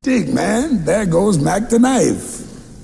Dig, man, there goes Mac the Knife.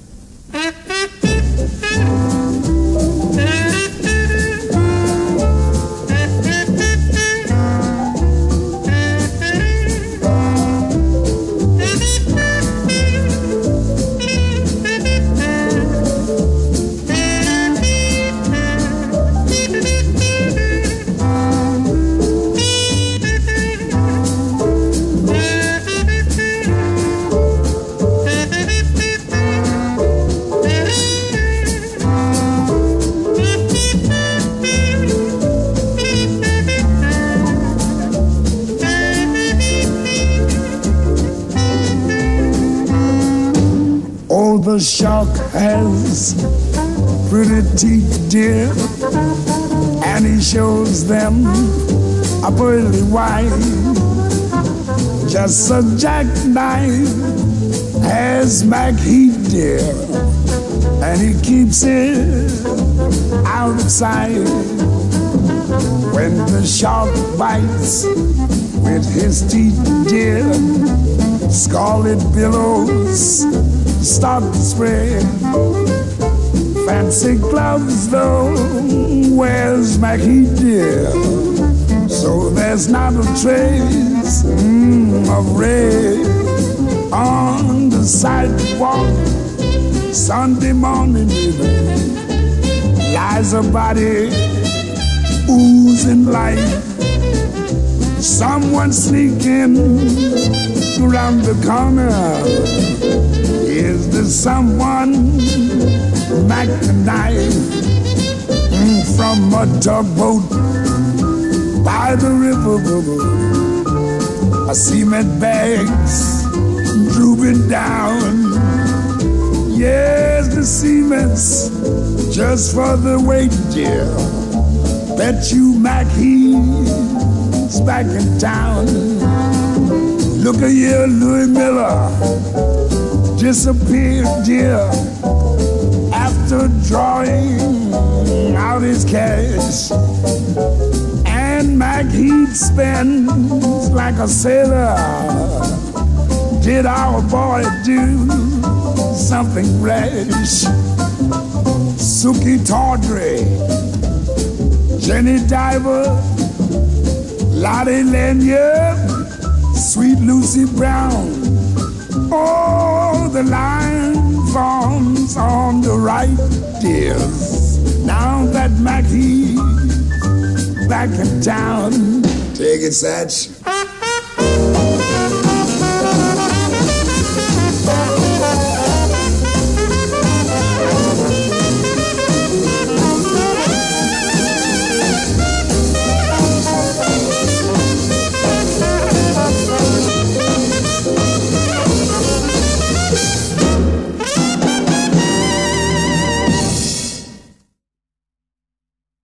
The shark has pretty teeth, dear, and he shows them a pearly white. Just a jackknife has Mac Heat, dear, and he keeps it out of sight. When the shark bites with his teeth, dear, scarlet billows start to spread. Fancy gloves though wears Mac Heat, dear, so there's not a trace of red on the sidewalk. Sunday morning, lies a body oozing life. Someone sneaking around the corner. Is there someone Mac the Knife from a tugboat by the river? I see cement bags drooping down. Yes, the cement's just for the weight, dear. Bet you Mac he's back in town. Look at here, Louis Miller disappeared, dear, after drawing out his cash. And Mac Heat spends like a sailor. Did our boy do something rash? Suki Tawdry, Jenny Diver, Lottie Lanyard, Sweet Lucy Brown. Oh, the line forms on the right, dears. Now that Mac He's back in town. Take it, Satch.